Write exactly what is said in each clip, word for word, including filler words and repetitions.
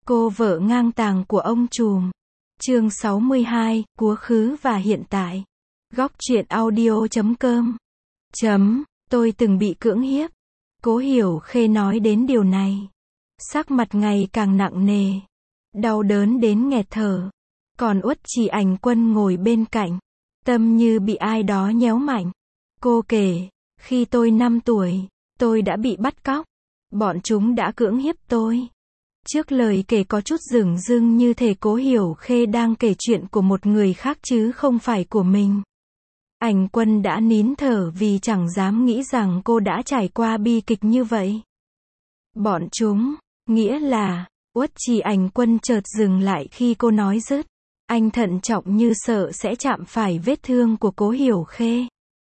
Cô vợ ngang tàng của ông trùm. Chương sáu mươi hai, Quá khứ và hiện tại. Góc truyện audio chấm com. Chấm, tôi từng bị cưỡng hiếp. Cố Hiểu Khê nói đến điều này. Sắc mặt ngày càng nặng nề. Đau đớn đến nghẹt thở. Còn Uất Trì Ảnh Quân ngồi bên cạnh. Tâm như bị ai đó nhéo mạnh. Cô kể, khi tôi năm tuổi, tôi đã bị bắt cóc. Bọn chúng đã cưỡng hiếp tôi. Trước lời kể có chút dửng dưng như thể Cố Hiểu Khê đang kể chuyện của một người khác chứ không phải của mình. Ảnh Quân đã nín thở vì chẳng dám nghĩ rằng cô đã trải qua bi kịch như vậy. Bọn chúng, nghĩa là, Uất Trì Ảnh Quân chợt dừng lại khi cô nói dứt. Anh thận trọng như sợ sẽ chạm phải vết thương của Cố Hiểu Khê.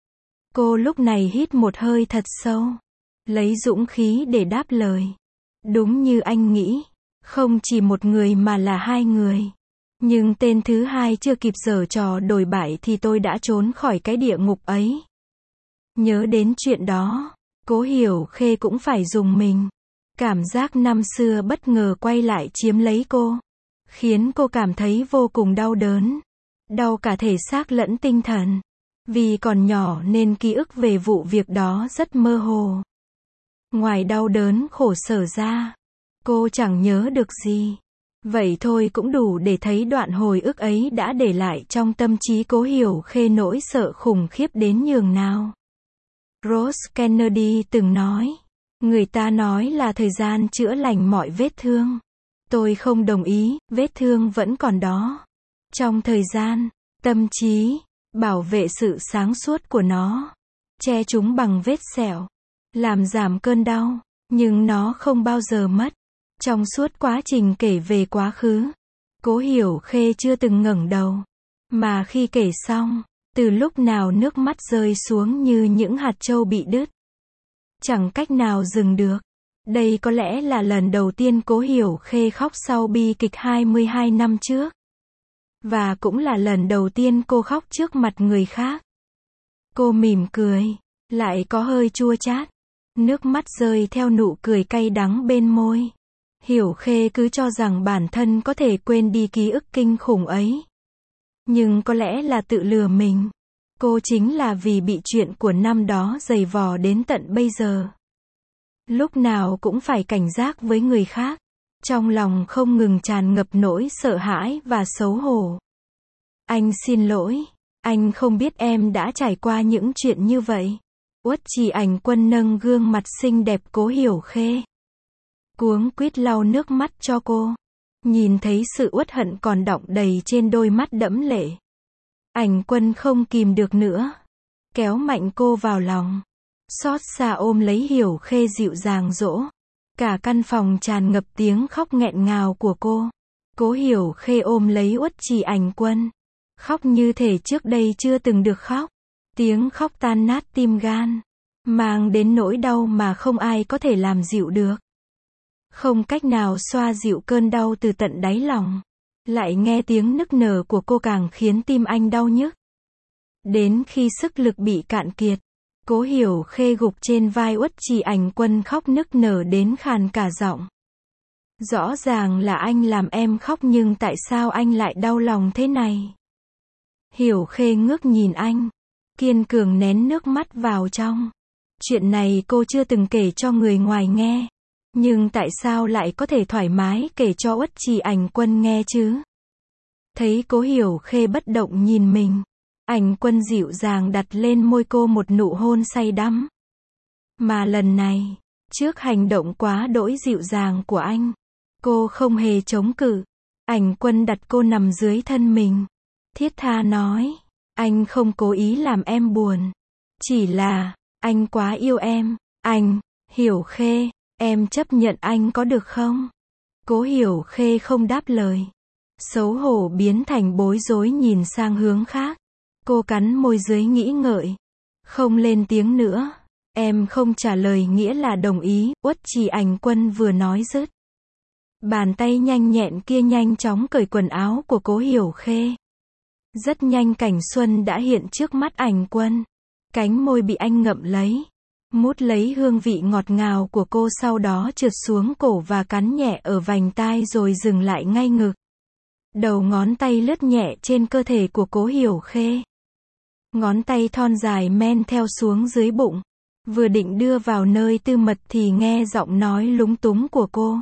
Cô lúc này hít một hơi thật sâu. Lấy dũng khí để đáp lời. Đúng như anh nghĩ. Không chỉ một người mà là hai người. Nhưng tên thứ hai chưa kịp giở trò đổi bại thì tôi đã trốn khỏi cái địa ngục ấy. Nhớ đến chuyện đó, Cố Hiểu Khê cũng phải dùng mình. Cảm giác năm xưa bất ngờ quay lại chiếm lấy cô. Khiến cô cảm thấy vô cùng đau đớn. Đau cả thể xác lẫn tinh thần. Vì còn nhỏ nên ký ức về vụ việc đó rất mơ hồ. Ngoài đau đớn khổ sở ra, cô chẳng nhớ được gì. Vậy thôi cũng đủ để thấy đoạn hồi ức ấy đã để lại trong tâm trí Cố Hiểu Khê nỗi sợ khủng khiếp đến nhường nào. Rose Kennedy từng nói, người ta nói là thời gian chữa lành mọi vết thương. Tôi không đồng ý, vết thương vẫn còn đó. Trong thời gian, tâm trí, bảo vệ sự sáng suốt của nó. Che chúng bằng vết sẹo. Làm giảm cơn đau. Nhưng nó không bao giờ mất. Trong suốt quá trình kể về quá khứ, Cố Hiểu Khê chưa từng ngẩng đầu. Mà khi kể xong, từ lúc nào nước mắt rơi xuống như những hạt châu bị đứt. Chẳng cách nào dừng được. Đây có lẽ là lần đầu tiên Cố Hiểu Khê khóc sau bi kịch hai mươi hai năm trước. Và cũng là lần đầu tiên cô khóc trước mặt người khác. Cô mỉm cười, lại có hơi chua chát. Nước mắt rơi theo nụ cười cay đắng bên môi. Hiểu Khê cứ cho rằng bản thân có thể quên đi ký ức kinh khủng ấy. Nhưng có lẽ là tự lừa mình. Cô chính là vì bị chuyện của năm đó giày vò đến tận bây giờ. Lúc nào cũng phải cảnh giác với người khác. Trong lòng không ngừng tràn ngập nỗi sợ hãi và xấu hổ. Anh xin lỗi. Anh không biết em đã trải qua những chuyện như vậy. Uất Trì Ảnh Quân nâng gương mặt xinh đẹp Cố Hiểu Khê. Cuống quýt lau nước mắt cho cô. Nhìn thấy sự uất hận còn đọng đầy trên đôi mắt đẫm lệ. Ảnh Quân không kìm được nữa. Kéo mạnh cô vào lòng. Xót xa ôm lấy Hiểu Khê dịu dàng dỗ. Cả căn phòng tràn ngập tiếng khóc nghẹn ngào của cô. Cố Hiểu Khê ôm lấy Uất Trì Ảnh Quân. Khóc như thể trước đây chưa từng được khóc. Tiếng khóc tan nát tim gan. Mang đến nỗi đau mà không ai có thể làm dịu được. Không cách nào xoa dịu cơn đau từ tận đáy lòng. Lại nghe tiếng nức nở của cô càng khiến tim anh đau nhức. Đến khi sức lực bị cạn kiệt, Cố Hiểu Khê gục trên vai Uất Trì Ảnh Quân khóc nức nở đến khàn cả giọng. Rõ ràng là anh làm em khóc nhưng tại sao anh lại đau lòng thế này? Hiểu Khê ngước nhìn anh. Kiên cường nén nước mắt vào trong. Chuyện này cô chưa từng kể cho người ngoài nghe. Nhưng tại sao lại có thể thoải mái kể cho Uất Trì Ảnh Quân nghe chứ? Thấy Cố Hiểu Khê bất động nhìn mình. Ảnh Quân dịu dàng đặt lên môi cô một nụ hôn say đắm. Mà lần này, trước hành động quá đỗi dịu dàng của anh, cô không hề chống cự. Ảnh Quân đặt cô nằm dưới thân mình. Thiết tha nói, anh không cố ý làm em buồn. Chỉ là, anh quá yêu em. Anh, Hiểu Khê, em chấp nhận anh có được không? Cố Hiểu Khê không đáp lời. Xấu hổ biến thành bối rối nhìn sang hướng khác. Cô cắn môi dưới nghĩ ngợi. Không lên tiếng nữa. Em không trả lời nghĩa là đồng ý. Uất Trì Ảnh Quân vừa nói dứt. Bàn tay nhanh nhẹn kia nhanh chóng cởi quần áo của Cố Hiểu Khê. Rất nhanh cảnh xuân đã hiện trước mắt Ảnh Quân. Cánh môi bị anh ngậm lấy. Mút lấy hương vị ngọt ngào của cô, sau đó trượt xuống cổ và cắn nhẹ ở vành tai rồi dừng lại ngay ngực. Đầu ngón tay lướt nhẹ trên cơ thể của Cố Hiểu Khê. Ngón tay thon dài men theo xuống dưới bụng. Vừa định đưa vào nơi tư mật thì nghe giọng nói lúng túng của cô.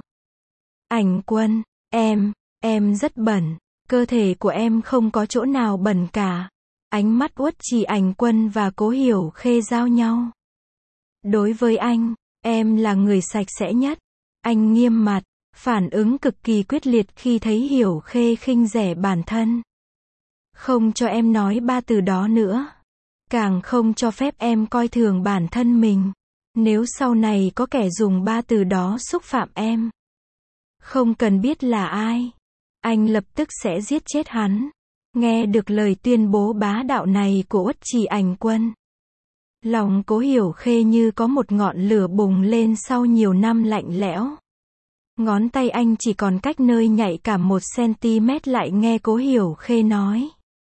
Ảnh Quân, em, em rất bẩn. Cơ thể của em không có chỗ nào bẩn cả. Ánh mắt Uất Trì Ảnh Quân và Cố Hiểu Khê giao nhau. Đối với anh, em là người sạch sẽ nhất. Anh nghiêm mặt, phản ứng cực kỳ quyết liệt khi thấy Hiểu Khê khinh rẻ bản thân. Không cho em nói ba từ đó nữa. Càng không cho phép em coi thường bản thân mình. Nếu sau này có kẻ dùng ba từ đó xúc phạm em, không cần biết là ai, anh lập tức sẽ giết chết hắn. Nghe được lời tuyên bố bá đạo này của Uất Trì Ảnh Quân, lòng Cố Hiểu Khê như có một ngọn lửa bùng lên sau nhiều năm lạnh lẽo. Ngón tay anh chỉ còn cách nơi nhạy cảm một centimet lại nghe Cố Hiểu Khê nói.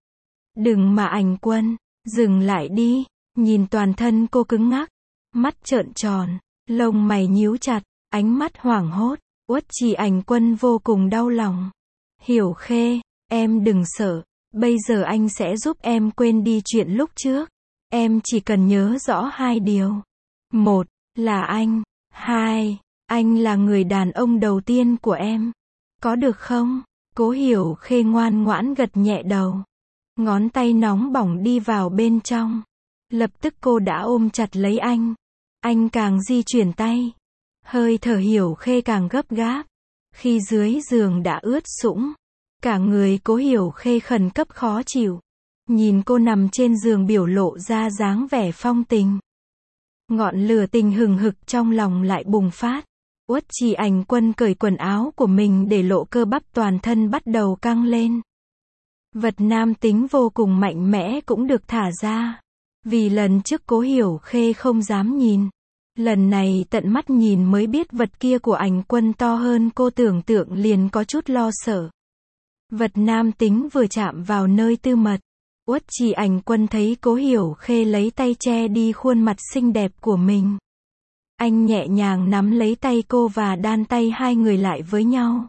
Đừng mà Ảnh Quân, dừng lại đi. Nhìn toàn thân cô cứng ngắc, mắt trợn tròn, lông mày nhíu chặt, ánh mắt hoảng hốt. Uất Trì Ảnh Quân vô cùng đau lòng. Hiểu Khê, em đừng sợ, bây giờ anh sẽ giúp em quên đi chuyện lúc trước. Em chỉ cần nhớ rõ hai điều. Một, là anh. Hai, anh là người đàn ông đầu tiên của em. Có được không? Cố Hiểu Khê ngoan ngoãn gật nhẹ đầu. Ngón tay nóng bỏng đi vào bên trong. Lập tức cô đã ôm chặt lấy anh. Anh càng di chuyển tay. Hơi thở Hiểu Khê càng gấp gáp. Khi dưới giường đã ướt sũng, cả người Cố Hiểu Khê khẩn cấp khó chịu. Nhìn cô nằm trên giường biểu lộ ra dáng vẻ phong tình. Ngọn lửa tình hừng hực trong lòng lại bùng phát. Uất Trì Ảnh Quân cởi quần áo của mình để lộ cơ bắp toàn thân bắt đầu căng lên. Vật nam tính vô cùng mạnh mẽ cũng được thả ra. Vì lần trước Cố Hiểu Khê không dám nhìn. Lần này tận mắt nhìn mới biết vật kia của Ảnh Quân to hơn cô tưởng tượng, liền có chút lo sợ. Vật nam tính vừa chạm vào nơi tư mật, Uất Trì Ảnh Quân thấy Cố Hiểu Khê lấy tay che đi khuôn mặt xinh đẹp của mình. Anh nhẹ nhàng nắm lấy tay cô và đan tay hai người lại với nhau.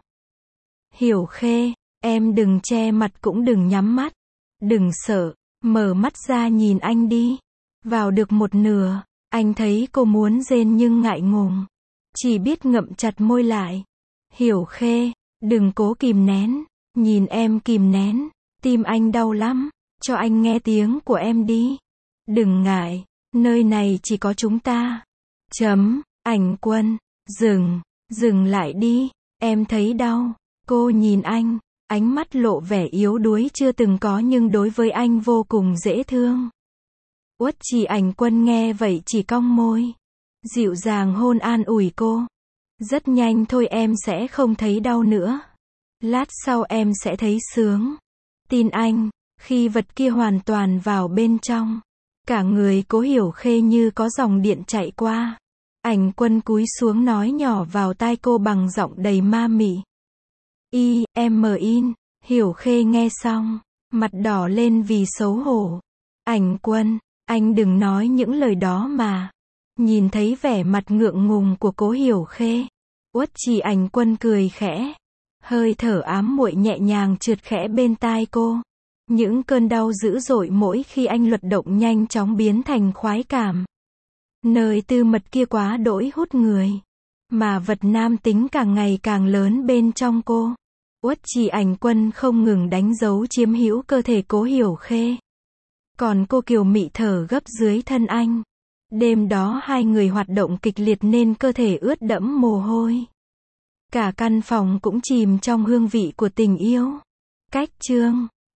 Hiểu Khê, em đừng che mặt cũng đừng nhắm mắt. Đừng sợ, mở mắt ra nhìn anh đi. Vào được một nửa, anh thấy cô muốn rên nhưng ngại ngùng. Chỉ biết ngậm chặt môi lại. Hiểu Khê, đừng cố kìm nén. Nhìn em kìm nén, tim anh đau lắm. Cho anh nghe tiếng của em đi. Đừng ngại, nơi này chỉ có chúng ta. Chấm, Ảnh Quân, dừng, dừng lại đi. Em thấy đau. Cô nhìn anh, ánh mắt lộ vẻ yếu đuối chưa từng có nhưng đối với anh vô cùng dễ thương. Uất Trì Ảnh Quân nghe vậy chỉ cong môi, dịu dàng hôn an ủi cô. Rất nhanh thôi em sẽ không thấy đau nữa. Lát sau em sẽ thấy sướng. Tin anh. Khi vật kia hoàn toàn vào bên trong, cả người Cố Hiểu Khê như có dòng điện chạy qua. Ảnh Quân cúi xuống nói nhỏ vào tai cô bằng giọng đầy ma mị. Y, em mờ in. Hiểu Khê nghe xong, mặt đỏ lên vì xấu hổ. Ảnh Quân, anh đừng nói những lời đó mà. Nhìn thấy vẻ mặt ngượng ngùng của Cố Hiểu Khê, Uất Trì Ảnh Quân cười khẽ. Hơi thở ám muội nhẹ nhàng trượt khẽ bên tai cô. Những cơn đau dữ dội mỗi khi anh luật động nhanh chóng biến thành khoái cảm. Nơi tư mật kia quá đỗi hút người. Mà vật nam tính càng ngày càng lớn bên trong cô. Uất Trì Ảnh Quân không ngừng đánh dấu chiếm hữu cơ thể Cố Hiểu Khê. Còn cô kiều mị thở gấp dưới thân anh. Đêm đó hai người hoạt động kịch liệt nên cơ thể ướt đẫm mồ hôi. Cả căn phòng cũng chìm trong hương vị của tình yêu. Cách chương